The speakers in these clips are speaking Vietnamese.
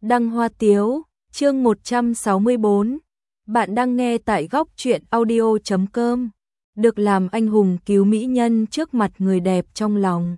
Đăng Hoa Tiếu, chương 164. Bạn đang nghe tại góc truyện audio.com. Được làm anh hùng cứu mỹ nhân trước mặt người đẹp trong lòng.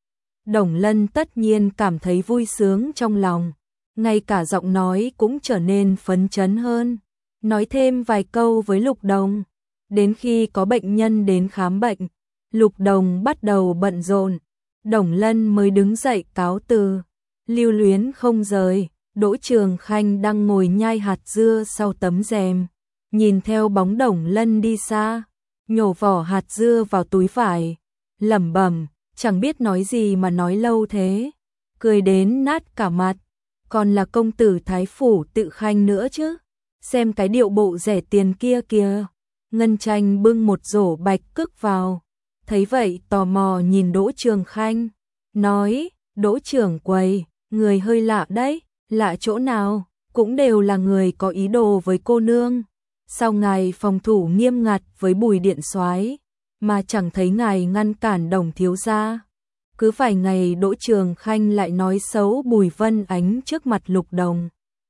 Đồng Lân tất nhiên cảm thấy vui sướng trong lòng, ngay cả giọng nói cũng trở nên phấn chấn hơn. Nói thêm vài câu với Lục Đồng. Đến khi có bệnh nhân đến khám bệnh, Lục Đồng bắt đầu bận rộn. Đồng Lân mới đứng dậy cáo từ. Lưu luyến không rời, Đỗ Trường Khanh đang ngồi nhai hạt dưa sau tấm rèm, nhìn theo bóng Đồng Lân đi xa, nhổ vỏ hạt dưa vào túi vải, lẩm bẩm, chẳng biết nói gì mà nói lâu thế, cười đến nát cả mặt, còn là công tử thái phủ Tự Khanh nữa chứ, xem cái điệu bộ rẻ tiền kia kìa. Ngân Tranh bưng một rổ bạch cức vào, thấy vậy tò mò nhìn Đỗ Trường Khanh, nói, Đỗ trưởng quầy, người hơi lạ đấy, lạ chỗ nào, cũng đều là người có ý đồ với cô nương. Sao ngài phòng thủ nghiêm ngặt với Bùi điện soái mà chẳng thấy ngài ngăn cản Đồng thiếu gia? Cứ vài ngày Đỗ Trường Khanh lại nói xấu Bùi Vân Ánh trước mặt Lục Đồng,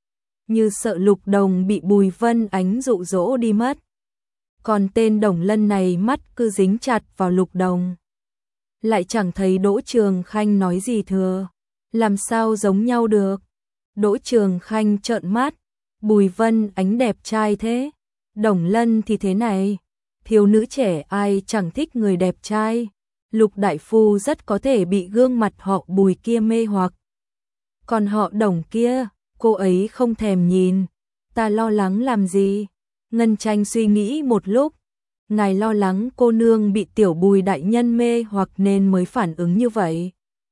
như sợ Lục Đồng bị Bùi Vân Ánh dụ dỗ đi mất. Còn tên Đồng Lân này mắt cứ dính chặt vào Lục Đồng, lại chẳng thấy Đỗ Trường Khanh nói gì thừa, làm sao giống nhau được. Đỗ Trường Khanh trợn mắt, Bùi Vân Ánh đẹp trai thế, Đồng Lân thì thế này, thiếu nữ trẻ ai chẳng thích người đẹp trai. Lục đại phu rất có thể bị gương mặt họ Bùi kia mê hoặc. Còn họ Đồng kia, cô ấy không thèm nhìn, ta lo lắng làm gì? Ngân Tranh suy nghĩ một lúc, ngài lo lắng cô nương bị tiểu Bùi đại nhân mê hoặc nên mới phản ứng như vậy.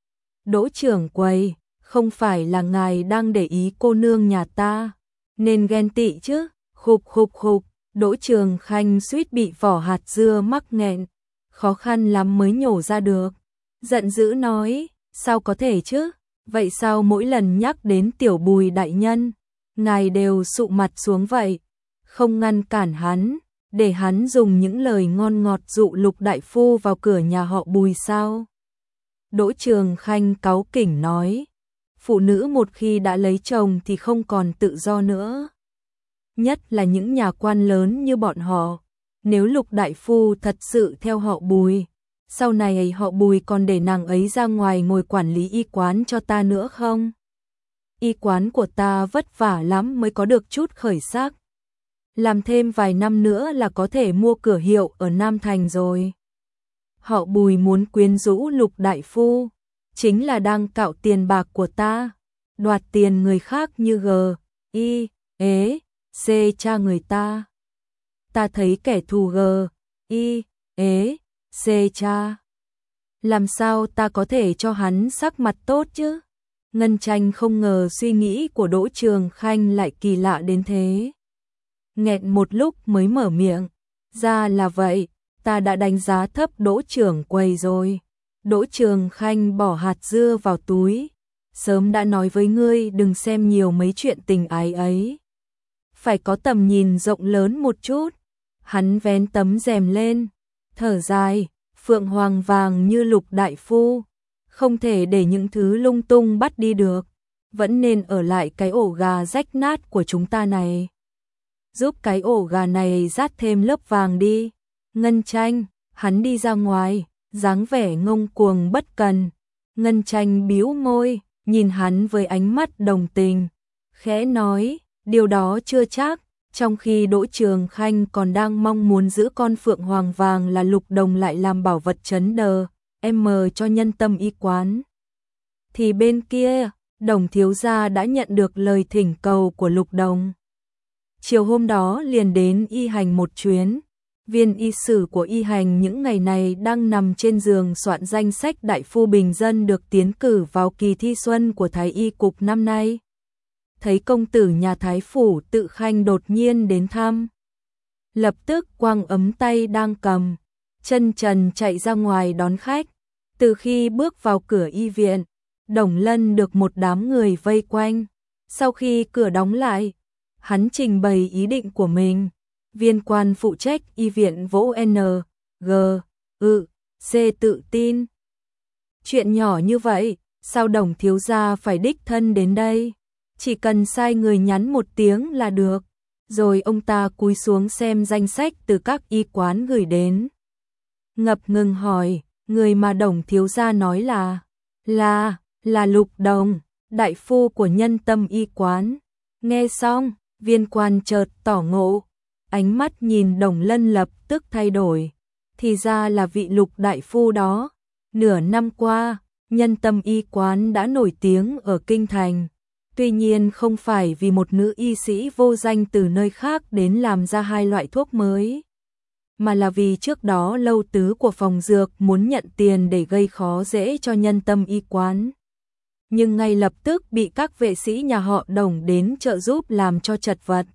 Đỗ trưởng quầy, không phải là ngài đang để ý cô nương nhà ta, nên ghen tị chứ? Khục khục khục, Đỗ Trường Khanh suýt bị vỏ hạt dưa mắc nghẹn, khó khăn lắm mới nhổ ra được. Giận dữ nói, sao có thể chứ? Vậy sao mỗi lần nhắc đến tiểu Bùi đại nhân, ngài đều sụ mặt xuống vậy? Không ngăn cản hắn, để hắn dùng những lời ngon ngọt dụ Lục đại phu vào cửa nhà họ Bùi sao? Đỗ Trường Khanh cáu kỉnh nói, phụ nữ một khi đã lấy chồng thì không còn tự do nữa. Nhất là những nhà quan lớn như bọn họ, nếu Lục đại phu thật sự theo họ Bùi, sau này họ Bùi còn để nàng ấy ra ngoài ngồi quản lý y quán cho ta nữa không? Y quán của ta vất vả lắm mới có được chút khởi sắc. Làm thêm vài năm nữa là có thể mua cửa hiệu ở Nam Thành rồi. Họ Bùi muốn quyến rũ Lục đại phu, chính là đang cạo tiền bạc của ta, đoạt tiền người khác như G, I, ế, C cha người ta. Ta thấy kẻ thù G, I, ế, C cha. Làm sao ta có thể cho hắn sắc mặt tốt chứ? Ngân Tranh không ngờ suy nghĩ của Đỗ Trường Khanh lại kỳ lạ đến thế. Nghẹn một lúc mới mở miệng, ra là vậy, ta đã đánh giá thấp Đỗ trưởng quầy rồi. Đỗ Trường Khanh bỏ hạt dưa vào túi, sớm đã nói với ngươi đừng xem nhiều mấy chuyện tình ái ấy. Phải có tầm nhìn rộng lớn một chút. Hắn vén tấm rèm lên, thở dài, phượng hoàng vàng như Lục đại phu, không thể để những thứ lung tung bắt đi được, vẫn nên ở lại cái ổ gà rách nát của chúng ta này. Giúp cái ổ gà này rát thêm lớp vàng đi. Ngân Tranh, hắn đi ra ngoài, dáng vẻ ngông cuồng bất cần. Ngân Tranh bĩu môi, nhìn hắn với ánh mắt đồng tình, khẽ nói, điều đó chưa chắc. Trong khi Đỗ Trường Khanh còn đang mong muốn giữ con phượng hoàng vàng là Lục Đồng lại làm bảo vật trấn đờ, cho nhân tâm y quán. Thì bên kia, Đồng thiếu gia đã nhận được lời thỉnh cầu của Lục Đồng. Chiều hôm đó liền đến y hành một chuyến. Viên y sử của y hành những ngày này đang nằm trên giường soạn danh sách đại phu bình dân được tiến cử vào kỳ thi xuân của Thái y cục năm nay. Thấy công tử nhà Thái phủ Tự Khanh đột nhiên đến thăm, lập tức quăng ấm tay đang cầm, chân trần chạy ra ngoài đón khách. Từ khi bước vào cửa y viện, Đồng Lân được một đám người vây quanh. Sau khi cửa đóng lại, hắn trình bày ý định của mình. Viên quan phụ trách y viện vỗ N, G, C tự tin. Chuyện nhỏ như vậy, sao Đồng thiếu gia phải đích thân đến đây? chỉ cần sai người nhắn một tiếng là được. Rồi ông ta cúi xuống xem danh sách từ các y quán gửi đến. Ngập ngừng hỏi, người mà Đồng thiếu gia nói là Lục Đồng, đại phu của Nhân Tâm y quán. Nghe xong, Viên Quan chợt tỏ ngộ, ánh mắt nhìn Đồng Lân lập tức thay đổi. Thì ra là vị Lục đại phu đó. Nửa năm qua, Nhân Tâm y quán đã nổi tiếng ở kinh thành. Tuy nhiên không phải vì một nữ y sĩ vô danh từ nơi khác đến làm ra 2 loại thuốc mới, mà là vì trước đó Lâu Tứ của phòng dược muốn nhận tiền để gây khó dễ cho Nhân Tâm y quán. Nhưng ngay lập tức bị các vệ sĩ nhà họ Đồng đến trợ giúp làm cho chật vật.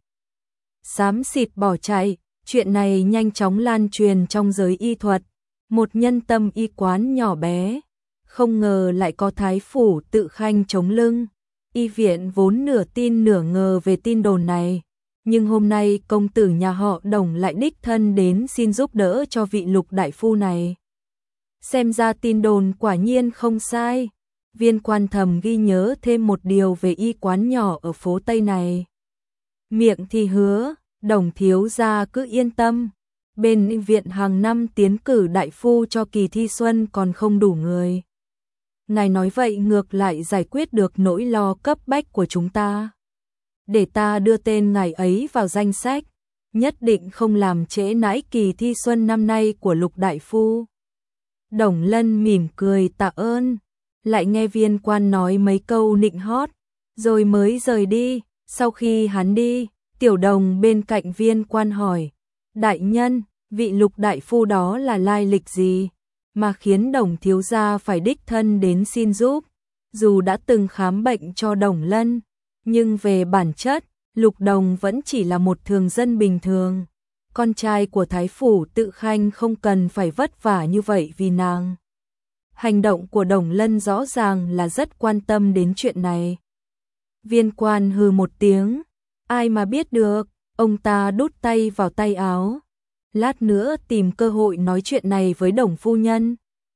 Xám xịt bỏ chạy, chuyện này nhanh chóng lan truyền trong giới y thuật. Một Nhân Tâm y quán nhỏ bé, không ngờ lại có thái phủ tự khanh chống lưng. Y viện vốn nửa tin nửa ngờ về tin đồn này, nhưng hôm nay công tử nhà họ Đồng lại đích thân đến xin giúp đỡ cho vị Lục đại phu này. Xem ra tin đồn quả nhiên không sai. Viên Quan thầm ghi nhớ thêm một điều về y quán nhỏ ở phố Tây này. Miệng thì hứa, Đồng thiếu gia cứ yên tâm. Bên y viện hàng năm tiến cử đại phu cho kỳ thi xuân còn không đủ người. Ngài nói vậy ngược lại giải quyết được nỗi lo cấp bách của chúng ta. Để ta đưa tên ngài ấy vào danh sách, nhất định không làm trễ nải kỳ thi xuân năm nay của Lục đại phu. Đồng Lân mỉm cười tạ ơn, lại nghe Viên Quan nói mấy câu nịnh hót, rồi mới rời đi. Sau khi hắn đi, Tiểu Đồng bên cạnh Viên Quan hỏi, đại nhân, vị Lục đại phu đó là lai lịch gì, mà khiến Đồng thiếu gia phải đích thân đến xin giúp? Dù đã từng khám bệnh cho Đồng Lân, nhưng về bản chất, Lục Đồng vẫn chỉ là một thường dân bình thường. Con trai của thái phủ tự khanh không cần phải vất vả như vậy vì nàng. Hành động của Đồng Lân rõ ràng là rất quan tâm đến chuyện này. Viên Quan hừ một tiếng, ai mà biết được, ông ta đút tay vào tay áo. Lát nữa tìm cơ hội nói chuyện này với Đồng phu nhân.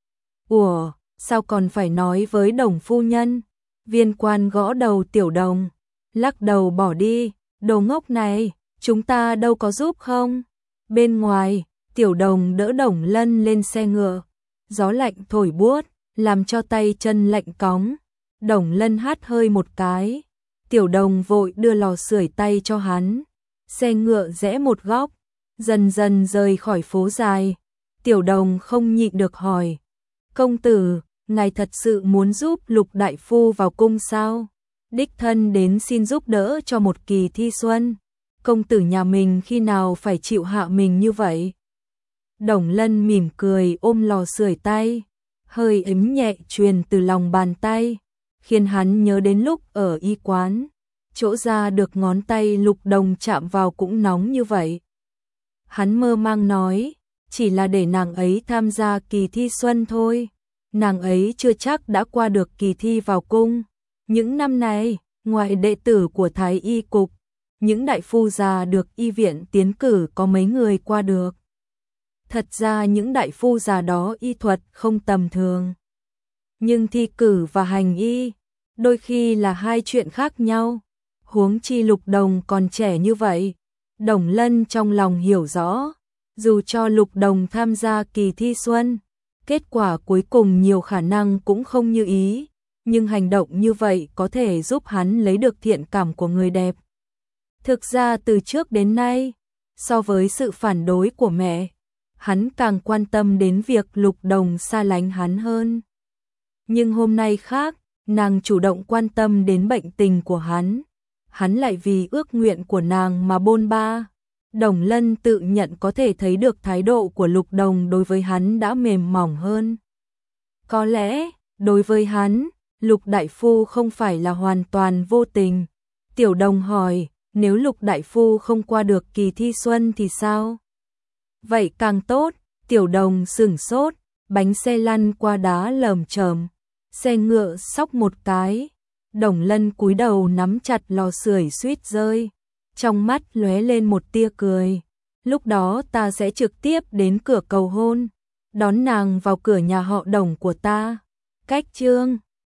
Ủa, sao còn phải nói với Đồng phu nhân? Viên Quan gõ đầu Tiểu Đồng, lắc đầu bỏ đi, đồ ngốc này, chúng ta đâu có giúp không? Bên ngoài, Tiểu Đồng đỡ Đồng Lân lên xe ngựa, gió lạnh thổi buốt, làm cho tay chân lạnh cóng. Đồng Lân hắt hơi một cái, Tiểu Đồng vội đưa lò sưởi tay cho hắn. Xe ngựa rẽ một góc, dần dần rời khỏi phố dài. Tiểu Đồng không nhịn được hỏi, công tử, ngài thật sự muốn giúp Lục đại phu vào cung sao? Đích thân đến xin giúp đỡ cho một kỳ thi xuân, công tử nhà mình khi nào phải chịu hạ mình như vậy? Đồng Lân mỉm cười ôm lò sưởi tay, hơi ấm nhẹ truyền từ lòng bàn tay, khiến hắn nhớ đến lúc ở y quán, chỗ ra được ngón tay Lục Đồng chạm vào cũng nóng như vậy. Hắn mơ màng nói, chỉ là để nàng ấy tham gia kỳ thi xuân thôi, nàng ấy chưa chắc đã qua được kỳ thi vào cung. Những năm này, ngoài đệ tử của Thái y cục, những đại phu già được y viện tiến cử có mấy người qua được. Thật ra những đại phu già đó y thuật không tầm thường. Nhưng thi cử và hành y, đôi khi là hai chuyện khác nhau. Huống chi Lục Đồng còn trẻ như vậy. Đồng Lân trong lòng hiểu rõ, dù cho Lục Đồng tham gia kỳ thi xuân, kết quả cuối cùng nhiều khả năng cũng không như ý, nhưng hành động như vậy có thể giúp hắn lấy được thiện cảm của người đẹp. Thực ra từ trước đến nay, so với sự phản đối của mẹ, hắn càng quan tâm đến việc Lục Đồng xa lánh hắn hơn. Nhưng hôm nay khác, nàng chủ động quan tâm đến bệnh tình của hắn lại vì ước nguyện của nàng mà bôn ba. Đồng Lân tự nhận có thể thấy được thái độ của Lục Đồng đối với hắn đã mềm mỏng hơn. Có lẽ, đối với hắn, Lục đại phu không phải là hoàn toàn vô tình. Tiểu Đồng hỏi, nếu Lục đại phu không qua được kỳ thi xuân thì sao? Vậy càng tốt. Tiểu Đồng sửng sốt, bánh xe lăn qua đá lởm chởm, xe ngựa xóc một cái. Đồng Lân cúi đầu nắm chặt lò sưởi suýt rơi, trong mắt lóe lên một tia cười. Lúc đó ta sẽ trực tiếp đến cửa cầu hôn, đón nàng vào cửa nhà họ Đồng của ta. Cách chương